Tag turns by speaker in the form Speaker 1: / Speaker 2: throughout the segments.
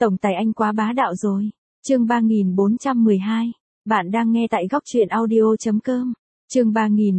Speaker 1: Tổng tài anh quá bá đạo rồi. Chương 3412. Bạn đang nghe tại góc truyện audio.com. Chương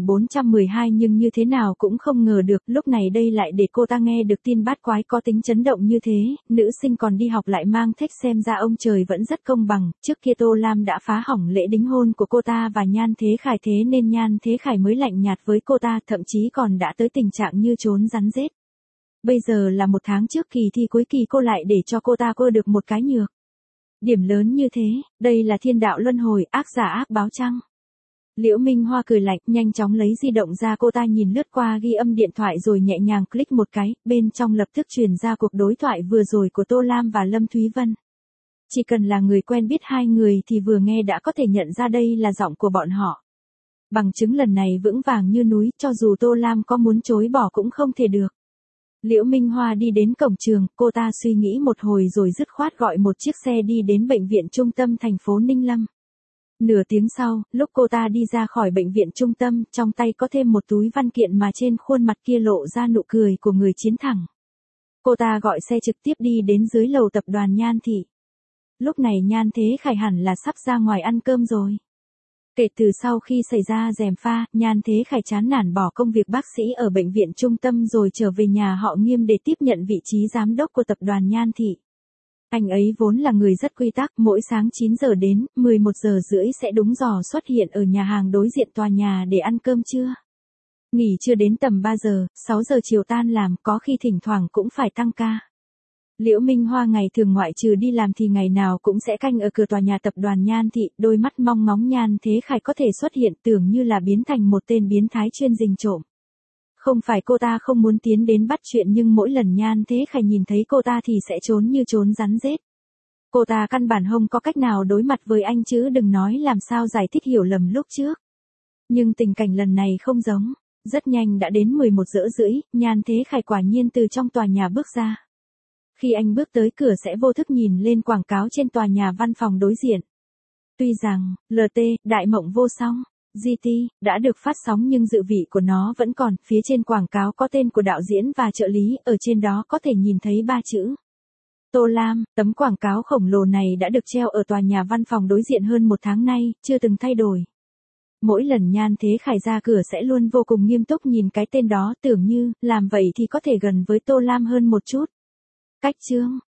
Speaker 1: 3412 nhưng như thế nào cũng không ngờ được, lúc này đây lại để cô ta nghe được tin bát quái có tính chấn động như thế, nữ sinh còn đi học lại mang thích, xem ra ông trời vẫn rất công bằng, trước kia Tô Lam đã phá hỏng lễ đính hôn của cô ta và Nhan Thế Khải, thế nên Nhan Thế Khải mới lạnh nhạt với cô ta, thậm chí còn đã tới tình trạng như trốn rắn rết. Bây giờ là 1 tháng trước kỳ thi cuối kỳ, cô lại để cho cô ta được một cái nhược điểm lớn như thế, đây là thiên đạo luân hồi, ác giả ác báo chăng? Liễu Minh Hoa cười lạnh, nhanh chóng lấy di động ra, cô ta nhìn lướt qua ghi âm điện thoại rồi nhẹ nhàng click một cái, bên trong lập tức truyền ra cuộc đối thoại vừa rồi của Tô Lam và Lâm Thúy Vân. Chỉ cần là người quen biết hai người thì vừa nghe đã có thể nhận ra đây là giọng của bọn họ. Bằng chứng lần này vững vàng như núi, cho dù Tô Lam có muốn chối bỏ cũng không thể được. Liễu Minh Hoa đi đến cổng trường, cô ta suy nghĩ một hồi rồi dứt khoát gọi một chiếc xe đi đến bệnh viện trung tâm thành phố Ninh Lâm. Nửa tiếng sau, lúc cô ta đi ra khỏi bệnh viện trung tâm, trong tay có thêm một túi văn kiện mà trên khuôn mặt kia lộ ra nụ cười của người chiến thắng. Cô ta gọi xe trực tiếp đi đến dưới lầu tập đoàn Nhan Thị. Lúc này Nhan Thế Khải hẳn là sắp ra ngoài ăn cơm rồi. Kể từ sau khi xảy ra gièm pha, Nhan Thế Khải chán nản bỏ công việc bác sĩ ở bệnh viện trung tâm rồi trở về nhà họ Nghiêm để tiếp nhận vị trí giám đốc của tập đoàn Nhan Thị. Anh ấy vốn là người rất quy tắc, mỗi sáng 9 giờ đến 11 giờ rưỡi sẽ đúng giờ xuất hiện ở nhà hàng đối diện tòa nhà để ăn cơm trưa. Nghỉ trưa đến tầm 3 giờ, 6 giờ chiều tan làm, có khi thỉnh thoảng cũng phải tăng ca. Liễu Minh Hoa ngày thường ngoại trừ đi làm thì ngày nào cũng sẽ canh ở cửa tòa nhà tập đoàn Nhan Thị, đôi mắt mong ngóng Nhan Thế Khải có thể xuất hiện, tưởng như là biến thành một tên biến thái chuyên rình trộm. Không phải cô ta không muốn tiến đến bắt chuyện, nhưng mỗi lần Nhan Thế Khải nhìn thấy cô ta thì sẽ trốn như trốn rắn rết. Cô ta căn bản không có cách nào đối mặt với anh, chứ đừng nói làm sao giải thích hiểu lầm lúc trước. Nhưng tình cảnh lần này không giống. Rất nhanh đã đến 11 giờ rưỡi, Nhan Thế Khải quả nhiên từ trong tòa nhà bước ra. Khi anh bước tới cửa sẽ vô thức nhìn lên quảng cáo trên tòa nhà văn phòng đối diện. Tuy rằng, LT, Đại Mộng Vô Song, GT, đã được phát sóng nhưng dự vị của nó vẫn còn, phía trên quảng cáo có tên của đạo diễn và trợ lý, ở trên đó có thể nhìn thấy 3 chữ. Tô Lam, tấm quảng cáo khổng lồ này đã được treo ở tòa nhà văn phòng đối diện hơn 1 tháng nay, chưa từng thay đổi. Mỗi lần Nhan Thế Khải ra cửa sẽ luôn vô cùng nghiêm túc nhìn cái tên đó, tưởng như, làm vậy thì có thể gần với Tô Lam hơn một chút. Cách chương,